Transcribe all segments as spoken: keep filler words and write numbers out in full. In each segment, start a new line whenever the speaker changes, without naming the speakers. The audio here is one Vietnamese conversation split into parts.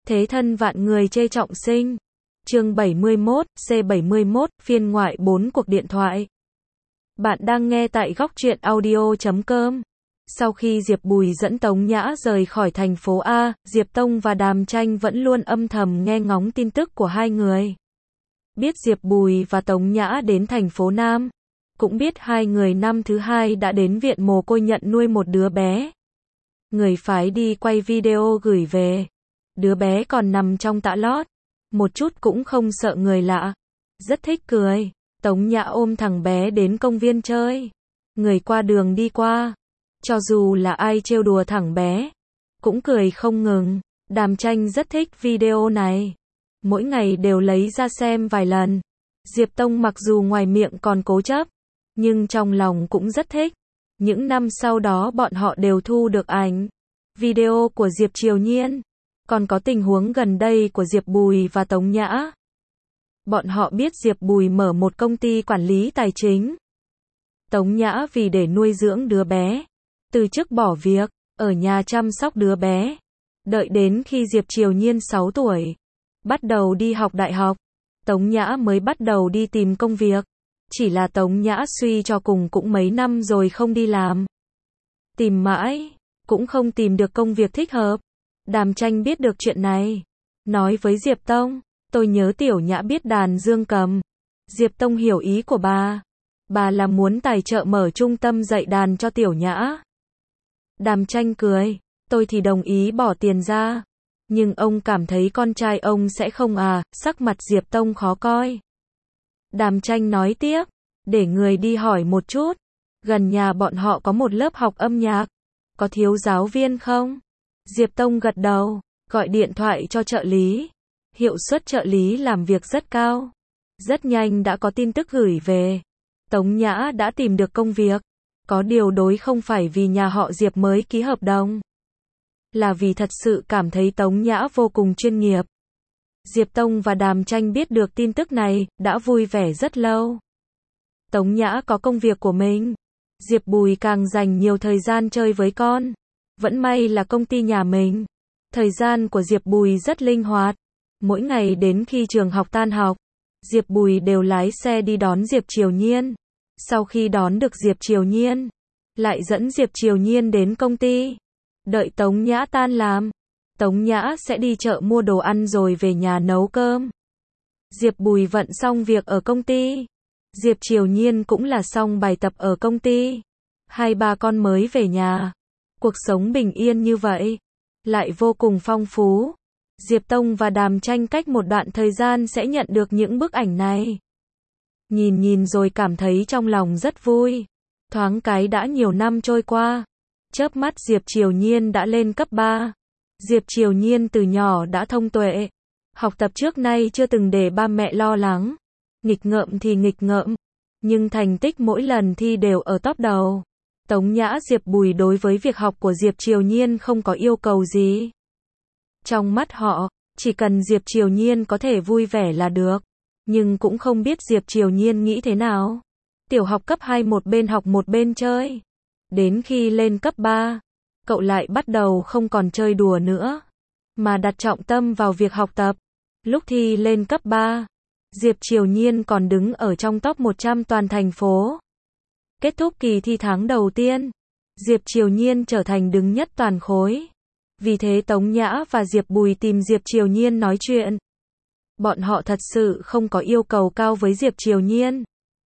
Thế thân vạn người chê trọng sinh. Chương bảy mươi mốt, C bảy mươi mốt, phiên ngoại bốn cuộc điện thoại. Bạn đang nghe tại góc truyện audio chấm com. Sau khi Diệp Bùi dẫn Tống Nhã rời khỏi thành phố A, Diệp Tông và Đàm Tranh vẫn luôn âm thầm nghe ngóng tin tức của hai người. Biết Diệp Bùi và Tống Nhã đến thành phố Nam. Cũng biết hai người năm thứ hai đã đến viện mồ côi nhận nuôi một đứa bé. Người phái đi quay video gửi về. Đứa bé còn nằm trong tã lót. Một chút cũng không sợ người lạ. Rất thích cười. Tống Nhã ôm thằng bé đến công viên chơi. Người qua đường đi qua. Cho dù là ai trêu đùa thằng bé. Cũng cười không ngừng. Đàm Tranh rất thích video này. Mỗi ngày đều lấy ra xem vài lần. Diệp Tông mặc dù ngoài miệng còn cố chấp. Nhưng trong lòng cũng rất thích. Những năm sau đó bọn họ đều thu được ảnh. Video của Diệp Triều Nhiên. Còn có tình huống gần đây của Diệp Bùi và Tống Nhã. Bọn họ biết Diệp Bùi mở một công ty quản lý tài chính. Tống Nhã vì để nuôi dưỡng đứa bé. Từ chức bỏ việc, ở nhà chăm sóc đứa bé. Đợi đến khi Diệp Triều Nhiên sáu tuổi. Bắt đầu đi học đại học. Tống Nhã mới bắt đầu đi tìm công việc. Chỉ là Tống Nhã suy cho cùng cũng mấy năm rồi không đi làm. Tìm mãi, cũng không tìm được công việc thích hợp. Đàm Tranh biết được chuyện này. Nói với Diệp Tông, tôi nhớ Tiểu Nhã biết đàn dương cầm. Diệp Tông hiểu ý của bà. Bà là muốn tài trợ mở trung tâm dạy đàn cho Tiểu Nhã. Đàm Tranh cười, tôi thì đồng ý bỏ tiền ra. Nhưng ông cảm thấy con trai ông sẽ không à, sắc mặt Diệp Tông khó coi. Đàm Tranh nói tiếp, để người đi hỏi một chút. Gần nhà bọn họ có một lớp học âm nhạc. Có thiếu giáo viên không? Diệp Tông gật đầu, gọi điện thoại cho trợ lý. Hiệu suất trợ lý làm việc rất cao. Rất nhanh đã có tin tức gửi về. Tống Nhã đã tìm được công việc. Có điều đối không phải vì nhà họ Diệp mới ký hợp đồng. Là vì thật sự cảm thấy Tống Nhã vô cùng chuyên nghiệp. Diệp Tông và Đàm Tranh biết được tin tức này, đã vui vẻ rất lâu. Tống Nhã có công việc của mình. Diệp Bùi càng dành nhiều thời gian chơi với con. Vẫn may là công ty nhà mình. Thời gian của Diệp Bùi rất linh hoạt. Mỗi ngày đến khi trường học tan học, Diệp Bùi đều lái xe đi đón Diệp Triều Nhiên. Sau khi đón được Diệp Triều Nhiên, lại dẫn Diệp Triều Nhiên đến công ty. Đợi Tống Nhã tan làm, Tống Nhã sẽ đi chợ mua đồ ăn rồi về nhà nấu cơm. Diệp Bùi vận xong việc ở công ty. Diệp Triều Nhiên cũng là xong bài tập ở công ty. Hai ba con mới về nhà. Cuộc sống bình yên như vậy, lại vô cùng phong phú. Diệp Tông và Đàm Tranh cách một đoạn thời gian sẽ nhận được những bức ảnh này. Nhìn nhìn rồi cảm thấy trong lòng rất vui. Thoáng cái đã nhiều năm trôi qua. Chớp mắt Diệp Triều Nhiên đã lên cấp ba. Diệp Triều Nhiên từ nhỏ đã thông tuệ. Học tập trước nay chưa từng để ba mẹ lo lắng. Nghịch ngợm thì nghịch ngợm. Nhưng thành tích mỗi lần thi đều ở top đầu. Tống Nhã Diệp Bùi đối với việc học của Diệp Triều Nhiên không có yêu cầu gì. Trong mắt họ, chỉ cần Diệp Triều Nhiên có thể vui vẻ là được. Nhưng cũng không biết Diệp Triều Nhiên nghĩ thế nào. Tiểu học cấp hai một bên học một bên chơi. Đến khi lên cấp ba, cậu lại bắt đầu không còn chơi đùa nữa, mà đặt trọng tâm vào việc học tập. Lúc thi lên cấp ba, Diệp Triều Nhiên còn đứng ở trong top một trăm toàn thành phố. Kết thúc kỳ thi tháng đầu tiên, Diệp Triều Nhiên trở thành đứng nhất toàn khối. Vì thế Tống Nhã và Diệp Bùi tìm Diệp Triều Nhiên nói chuyện. Bọn họ thật sự không có yêu cầu cao với Diệp Triều Nhiên.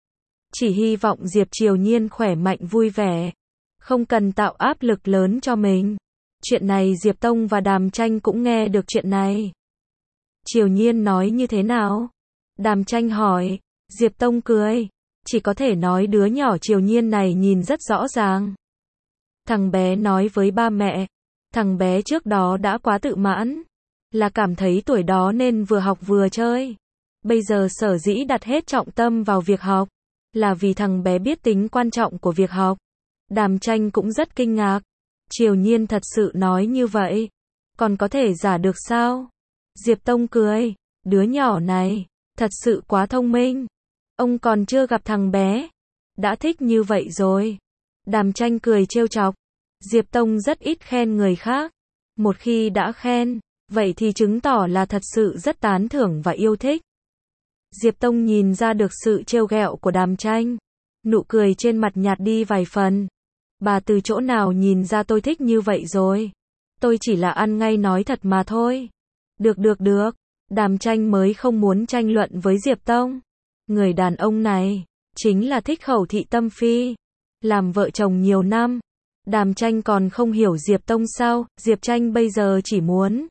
Chỉ hy vọng Diệp Triều Nhiên khỏe mạnh vui vẻ. Không cần tạo áp lực lớn cho mình. Chuyện này Diệp Tông và Đàm Tranh cũng nghe được chuyện này. Triều Nhiên nói như thế nào? Đàm Tranh hỏi. Diệp Tông cười. Chỉ có thể nói đứa nhỏ Triều Nhiên này nhìn rất rõ ràng. Thằng bé nói với ba mẹ. Thằng bé trước đó đã quá tự mãn. Là cảm thấy tuổi đó nên vừa học vừa chơi. Bây giờ sở dĩ đặt hết trọng tâm vào việc học. Là vì thằng bé biết tính quan trọng của việc học. Đàm Tranh cũng rất kinh ngạc. Triều Nhiên thật sự nói như vậy. Còn có thể giả được sao? Diệp Tông cười. Đứa nhỏ này, thật sự quá thông minh. Ông còn chưa gặp thằng bé. Đã thích như vậy rồi. Đàm Tranh cười trêu chọc. Diệp Tông rất ít khen người khác. Một khi đã khen, Vậy thì chứng tỏ là thật sự rất tán thưởng và yêu thích. Diệp Tông nhìn ra được sự trêu ghẹo của Đàm Tranh. Nụ cười trên mặt nhạt đi vài phần. Bà từ chỗ nào nhìn ra tôi thích như vậy rồi? Tôi chỉ là ăn ngay nói thật mà thôi. Được được được. Đàm Tranh mới không muốn tranh luận với Diệp Tông. Người đàn ông này, chính là thích khẩu thị tâm phi. Làm vợ chồng nhiều năm. Đàm Tranh còn không hiểu Diệp Tông sao? Diệp Tranh bây giờ chỉ muốn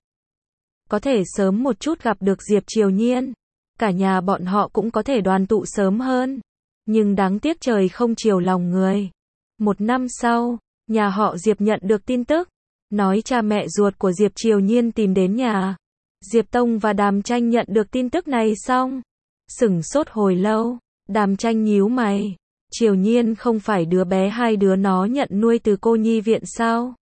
có thể sớm một chút gặp được Diệp Triều Nhiên. Cả nhà bọn họ cũng có thể đoàn tụ sớm hơn. Nhưng đáng tiếc trời không chiều lòng người. Một năm sau, nhà họ Diệp nhận được tin tức. Nói cha mẹ ruột của Diệp Triều Nhiên tìm đến nhà. Diệp Tông và Đàm Tranh nhận được tin tức này xong. Sửng sốt hồi lâu. Đàm Tranh nhíu mày. Triều Nhiên không phải đứa bé hai đứa nó nhận nuôi từ cô nhi viện sao?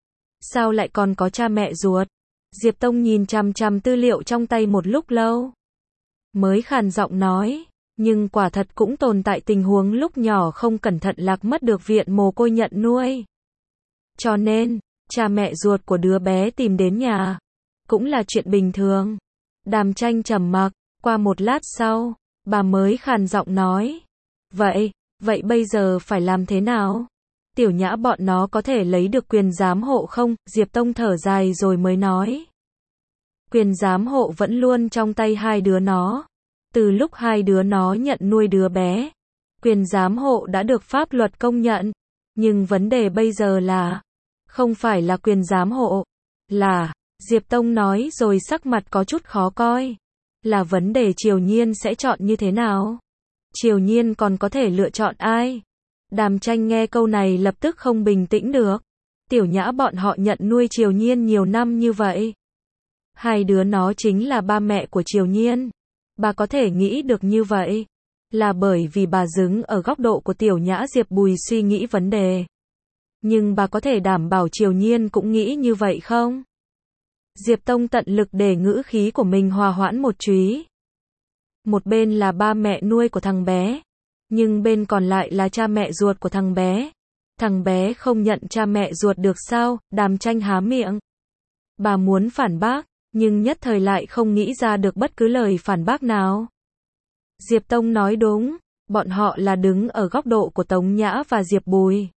Sao lại còn có cha mẹ ruột? Diệp Tông nhìn chằm chằm tư liệu trong tay một lúc lâu. Mới khàn giọng nói. Nhưng quả thật cũng tồn tại tình huống lúc nhỏ không cẩn thận lạc mất được viện mồ côi nhận nuôi. Cho nên, cha mẹ ruột của đứa bé tìm đến nhà. Cũng là chuyện bình thường. Đàm Tranh trầm mặc. Qua một lát sau, bà mới khàn giọng nói. Vậy, vậy bây giờ phải làm thế nào? Tiểu Nhã bọn nó có thể lấy được quyền giám hộ không? Diệp Tông thở dài rồi mới nói. Quyền giám hộ vẫn luôn trong tay hai đứa nó. Từ lúc hai đứa nó nhận nuôi đứa bé, quyền giám hộ đã được pháp luật công nhận. Nhưng vấn đề bây giờ là, không phải là quyền giám hộ, là, Diệp Tông nói rồi sắc mặt có chút khó coi. Là vấn đề Triều Nhiên sẽ chọn như thế nào? Triều Nhiên còn có thể lựa chọn ai? Đàm Tranh nghe câu này lập tức không bình tĩnh được. Tiểu Nhã bọn họ nhận nuôi Triều Nhiên nhiều năm như vậy. Hai đứa nó chính là ba mẹ của Triều Nhiên. Bà có thể nghĩ được như vậy, là bởi vì bà đứng ở góc độ của Tiểu Nhã Diệp Bùi suy nghĩ vấn đề. Nhưng bà có thể đảm bảo Triều Nhiên cũng nghĩ như vậy không? Diệp Tông tận lực để ngữ khí của mình hòa hoãn một chút. Một bên là ba mẹ nuôi của thằng bé, nhưng bên còn lại là cha mẹ ruột của thằng bé. Thằng bé không nhận cha mẹ ruột được sao? Đàm Tranh há miệng. Bà muốn phản bác, nhưng nhất thời lại không nghĩ ra được bất cứ lời phản bác nào. Diệp Tông nói đúng, bọn họ là đứng ở góc độ của Tống Nhã và Diệp Bùi.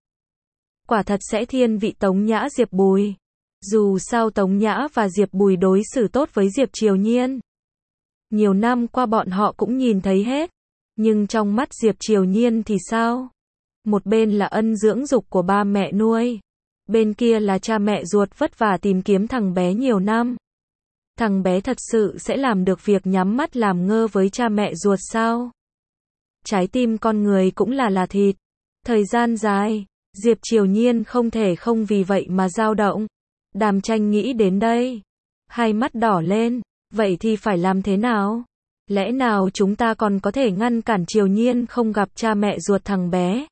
Quả thật sẽ thiên vị Tống Nhã Diệp Bùi. Dù sao Tống Nhã và Diệp Bùi đối xử tốt với Diệp Triều Nhiên. Nhiều năm qua bọn họ cũng nhìn thấy hết. Nhưng trong mắt Diệp Triều Nhiên thì sao? Một bên là ân dưỡng dục của ba mẹ nuôi. Bên kia là cha mẹ ruột vất vả tìm kiếm thằng bé nhiều năm. Thằng bé thật sự sẽ làm được việc nhắm mắt làm ngơ với cha mẹ ruột sao? Trái tim con người cũng là là thịt. Thời gian dài, Diệp Triều Nhiên không thể không vì vậy mà dao động. Đàm Tranh nghĩ đến đây. Hai mắt đỏ lên. Vậy thì phải làm thế nào? Lẽ nào chúng ta còn có thể ngăn cản Triều Nhiên không gặp cha mẹ ruột thằng bé?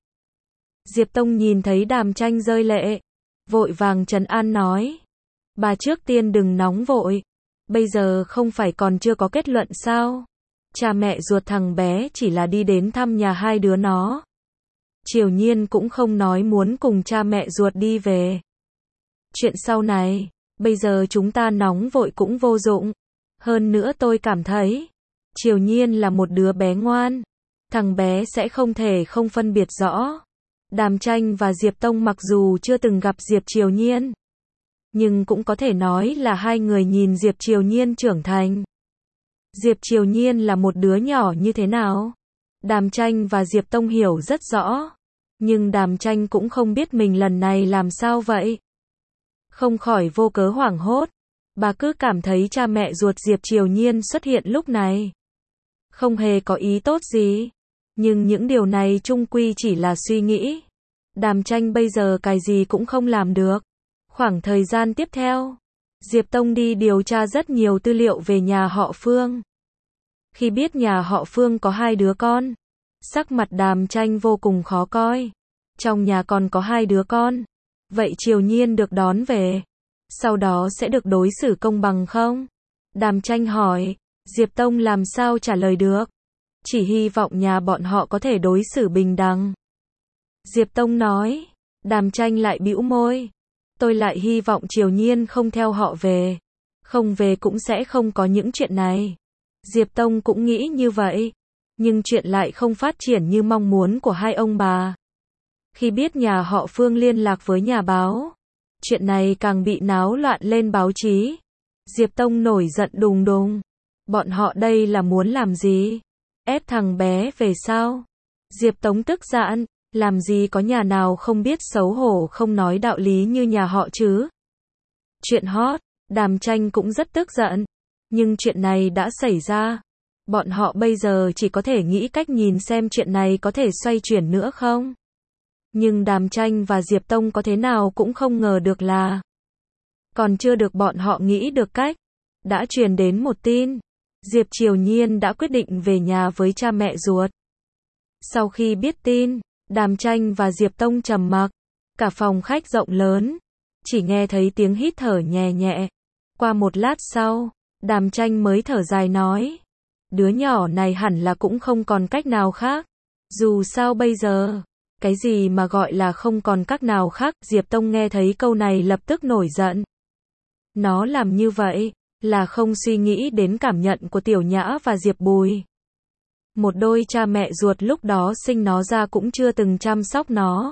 Diệp Tông nhìn thấy Đàm Tranh rơi lệ. Vội vàng trấn an nói. Bà trước tiên đừng nóng vội. Bây giờ không phải còn chưa có kết luận sao? Cha mẹ ruột thằng bé chỉ là đi đến thăm nhà hai đứa nó. Triều Nhiên cũng không nói muốn cùng cha mẹ ruột đi về. Chuyện sau này, bây giờ chúng ta nóng vội cũng vô dụng. Hơn nữa tôi cảm thấy, Triều Nhiên là một đứa bé ngoan. Thằng bé sẽ không thể không phân biệt rõ. Đàm Tranh và Diệp Tông mặc dù chưa từng gặp Diệp Triều Nhiên, nhưng cũng có thể nói là hai người nhìn Diệp Triều Nhiên trưởng thành. Diệp Triều Nhiên là một đứa nhỏ như thế nào? Đàm Tranh và Diệp Tông hiểu rất rõ. Nhưng Đàm Tranh cũng không biết mình lần này làm sao vậy. Không khỏi vô cớ hoảng hốt. Bà cứ cảm thấy cha mẹ ruột Diệp Triều Nhiên xuất hiện lúc này không hề có ý tốt gì. Nhưng những điều này chung quy chỉ là suy nghĩ. Đàm Tranh bây giờ cái gì cũng không làm được. Khoảng thời gian tiếp theo, Diệp Tông đi điều tra rất nhiều tư liệu về nhà họ Phương. Khi biết nhà họ Phương có hai đứa con, sắc mặt Đàm Tranh vô cùng khó coi. Trong nhà còn có hai đứa con, vậy Triều Nhiên được đón về, sau đó sẽ được đối xử công bằng không? Đàm Tranh hỏi. Diệp Tông làm sao trả lời được? Chỉ hy vọng nhà bọn họ có thể đối xử bình đẳng. Diệp Tông nói. Đàm Tranh lại bĩu môi. Tôi lại hy vọng Triều Nhiên không theo họ về. Không về cũng sẽ không có những chuyện này. Diệp Tông cũng nghĩ như vậy. Nhưng chuyện lại không phát triển như mong muốn của hai ông bà. Khi biết nhà họ Phương liên lạc với nhà báo, chuyện này càng bị náo loạn lên báo chí. Diệp Tông nổi giận đùng đùng. Bọn họ đây là muốn làm gì? Ép thằng bé về sao? Diệp Tông tức giận, làm gì có nhà nào không biết xấu hổ không nói đạo lý như nhà họ chứ? Chuyện hot, Đàm Tranh cũng rất tức giận. Nhưng chuyện này đã xảy ra. Bọn họ bây giờ chỉ có thể nghĩ cách nhìn xem chuyện này có thể xoay chuyển nữa không? Nhưng Đàm Tranh và Diệp Tông có thế nào cũng không ngờ được là còn chưa được bọn họ nghĩ được cách, đã truyền đến một tin. Diệp Triều Nhiên đã quyết định về nhà với cha mẹ ruột. Sau khi biết tin, Đàm Tranh và Diệp Tông trầm mặc. Cả phòng khách rộng lớn, chỉ nghe thấy tiếng hít thở nhẹ nhẹ. Qua một lát sau, Đàm Tranh mới thở dài nói, đứa nhỏ này hẳn là cũng không còn cách nào khác. Dù sao bây giờ, cái gì mà gọi là không còn cách nào khác? Diệp Tông nghe thấy câu này lập tức nổi giận. Nó làm như vậy là không suy nghĩ đến cảm nhận của Tiểu Nhã và Diệp Bùi. Một đôi cha mẹ ruột lúc đó sinh nó ra cũng chưa từng chăm sóc nó.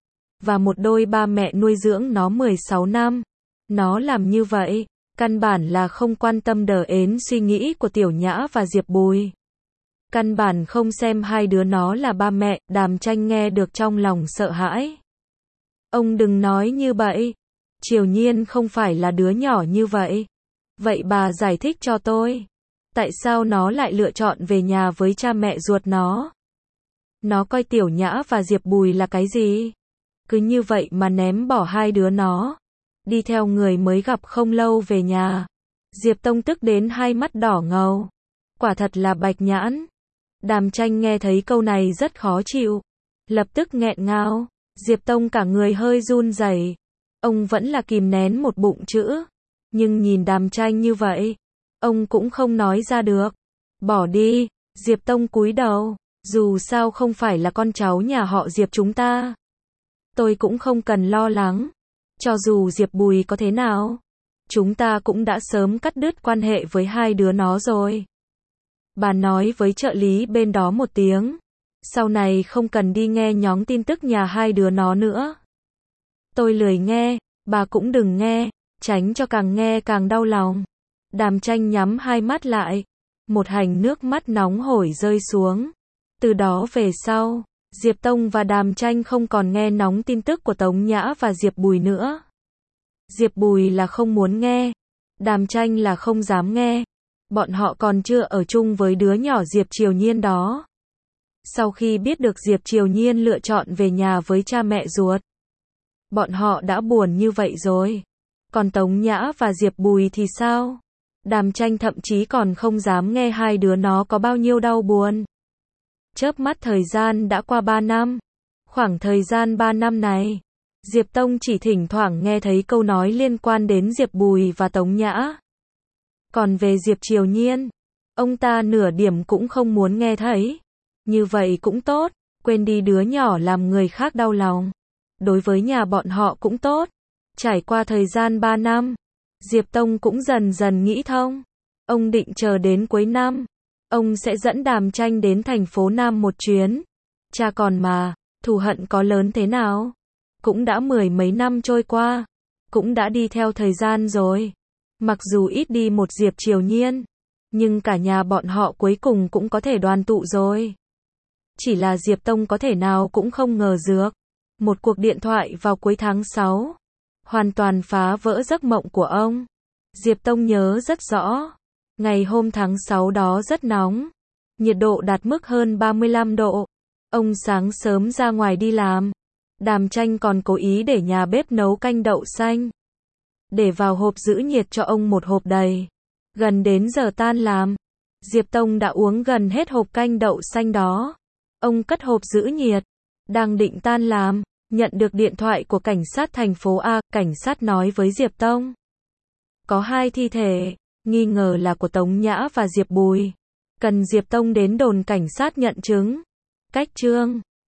Và một đôi ba mẹ nuôi dưỡng nó mười sáu năm. Nó làm như vậy, căn bản là không quan tâm đờ ến suy nghĩ của Tiểu Nhã và Diệp Bùi. Căn bản không xem hai đứa nó là ba mẹ. Đàm Tranh nghe được trong lòng sợ hãi. Ông đừng nói như vậy. Triều Nhiên không phải là đứa nhỏ như vậy. Vậy bà giải thích cho tôi. Tại sao nó lại lựa chọn về nhà với cha mẹ ruột nó? Nó coi Tiểu Nhã và Diệp Bùi là cái gì? Cứ như vậy mà ném bỏ hai đứa nó. Đi theo người mới gặp không lâu về nhà. Diệp Tông tức đến hai mắt đỏ ngầu. Quả thật là bạch nhãn. Đàm Tranh nghe thấy câu này rất khó chịu. Lập tức nghẹn ngào. Diệp Tông cả người hơi run rẩy. Ông vẫn là kìm nén một bụng chữ. Nhưng nhìn Đàm Tranh như vậy, ông cũng không nói ra được. Bỏ đi. Diệp Tông cúi đầu. Dù sao không phải là con cháu nhà họ Diệp chúng ta. Tôi cũng không cần lo lắng. Cho dù Diệp Bùi có thế nào, chúng ta cũng đã sớm cắt đứt quan hệ với hai đứa nó rồi. Bà nói với trợ lý bên đó một tiếng. Sau này không cần đi nghe nhóm tin tức nhà hai đứa nó nữa. Tôi lười nghe, bà cũng đừng nghe, tránh cho càng nghe càng đau lòng. Đàm Tranh nhắm hai mắt lại. Một hành nước mắt nóng hổi rơi xuống. Từ đó về sau, Diệp Tông và Đàm Tranh không còn nghe nóng tin tức của Tống Nhã và Diệp Bùi nữa. Diệp Bùi là không muốn nghe. Đàm Tranh là không dám nghe. Bọn họ còn chưa ở chung với đứa nhỏ Diệp Triều Nhiên đó. Sau khi biết được Diệp Triều Nhiên lựa chọn về nhà với cha mẹ ruột, bọn họ đã buồn như vậy rồi. Còn Tống Nhã và Diệp Bùi thì sao? Đàm Tranh thậm chí còn không dám nghe hai đứa nó có bao nhiêu đau buồn. Chớp mắt thời gian đã qua ba năm. Khoảng thời gian ba năm này, Diệp Tông chỉ thỉnh thoảng nghe thấy câu nói liên quan đến Diệp Bùi và Tống Nhã. Còn về Diệp Triều Nhiên, ông ta nửa điểm cũng không muốn nghe thấy. Như vậy cũng tốt, quên đi đứa nhỏ làm người khác đau lòng. Đối với nhà bọn họ cũng tốt. Trải qua thời gian ba năm, Diệp Tông cũng dần dần nghĩ thông. Ông định chờ đến cuối năm, ông sẽ dẫn Đàm Tranh đến thành phố Nam một chuyến. Cha còn mà, thù hận có lớn thế nào? Cũng đã mười mấy năm trôi qua, cũng đã đi theo thời gian rồi. Mặc dù ít đi một Diệp Triều Nhiên, nhưng cả nhà bọn họ cuối cùng cũng có thể đoàn tụ rồi. Chỉ là Diệp Tông có thể nào cũng không ngờ được. Một cuộc điện thoại vào cuối tháng sáu, hoàn toàn phá vỡ giấc mộng của ông. Diệp Tông nhớ rất rõ. Ngày hôm tháng sáu đó rất nóng. Nhiệt độ đạt mức hơn ba mươi lăm độ. Ông sáng sớm ra ngoài đi làm. Đàm Tranh còn cố ý để nhà bếp nấu canh đậu xanh. Để vào hộp giữ nhiệt cho ông một hộp đầy. Gần đến giờ tan làm, Diệp Tông đã uống gần hết hộp canh đậu xanh đó. Ông cất hộp giữ nhiệt. Đang định tan làm, nhận được điện thoại của cảnh sát thành phố A. Cảnh sát nói với Diệp Tông. Có hai thi thể, nghi ngờ là của Tống Nhã và Diệp Bùi. Cần Diệp Tông đến đồn cảnh sát nhận chứng. Cách chương